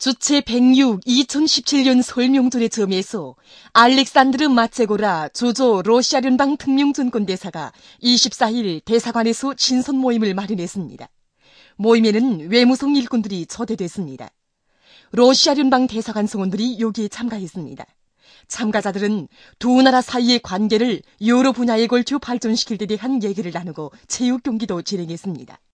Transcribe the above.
주체 106 2017년 설명절의 점에서 알렉산드르 마체고라 조조 러시아聯邦 특명전권대사가 24일 대사관에서 친선 모임을 마련했습니다. 모임에는 외무성 일꾼들이 초대됐습니다. 러시아聯邦 대사관 성원들이 여기에 참가했습니다. 참가자들은 두 나라 사이의 관계를 여러 분야에 걸쳐 발전시킬 데 대한 얘기를 나누고 체육 경기도 진행했습니다.